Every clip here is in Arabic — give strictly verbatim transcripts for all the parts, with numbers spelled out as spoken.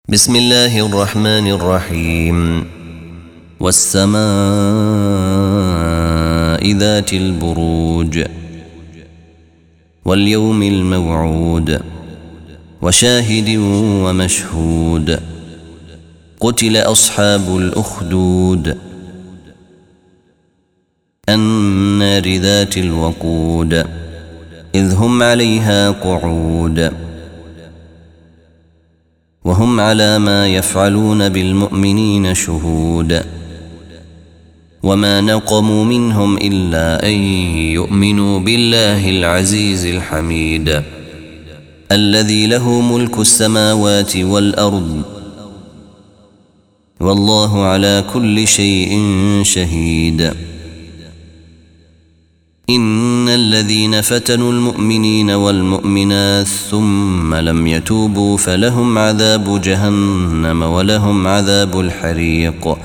بسم الله الرحمن الرحيم. والسماء ذات البروج واليوم الموعود وشاهد ومشهود. قتل أصحاب الأخدود النار ذات الوقود إذ هم عليها قعود وهم على ما يفعلون بالمؤمنين شهود. وما نقموا منهم إلا أن يؤمنوا بالله العزيز الحميد الذي له ملك السماوات والأرض والله على كل شيء شهيد. إن الذين فتنوا المؤمنين والمؤمنات ثم لم يتوبوا فلهم عذاب جهنم ولهم عذاب الحريق.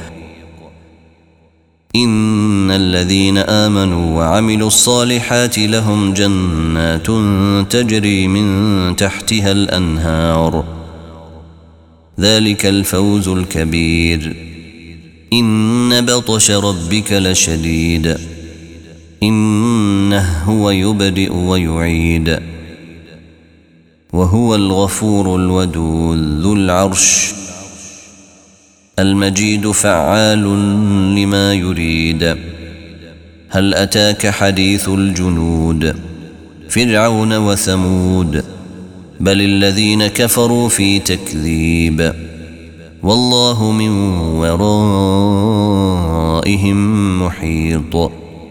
إن الذين آمنوا وعملوا الصالحات لهم جنات تجري من تحتها الأنهار ذلك الفوز الكبير. إن بطش ربك لشديد إنه هو يبدئ ويعيد وهو الغفور الودود ذو العرش المجيد فعال لما يريد. هل أتاك حديث الجنود فرعون وثمود بل الذين كفروا في تكذيب والله من ورائهم محيط.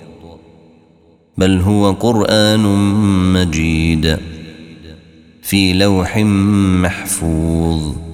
بل هو قرآن مجيد في لوح محفوظ.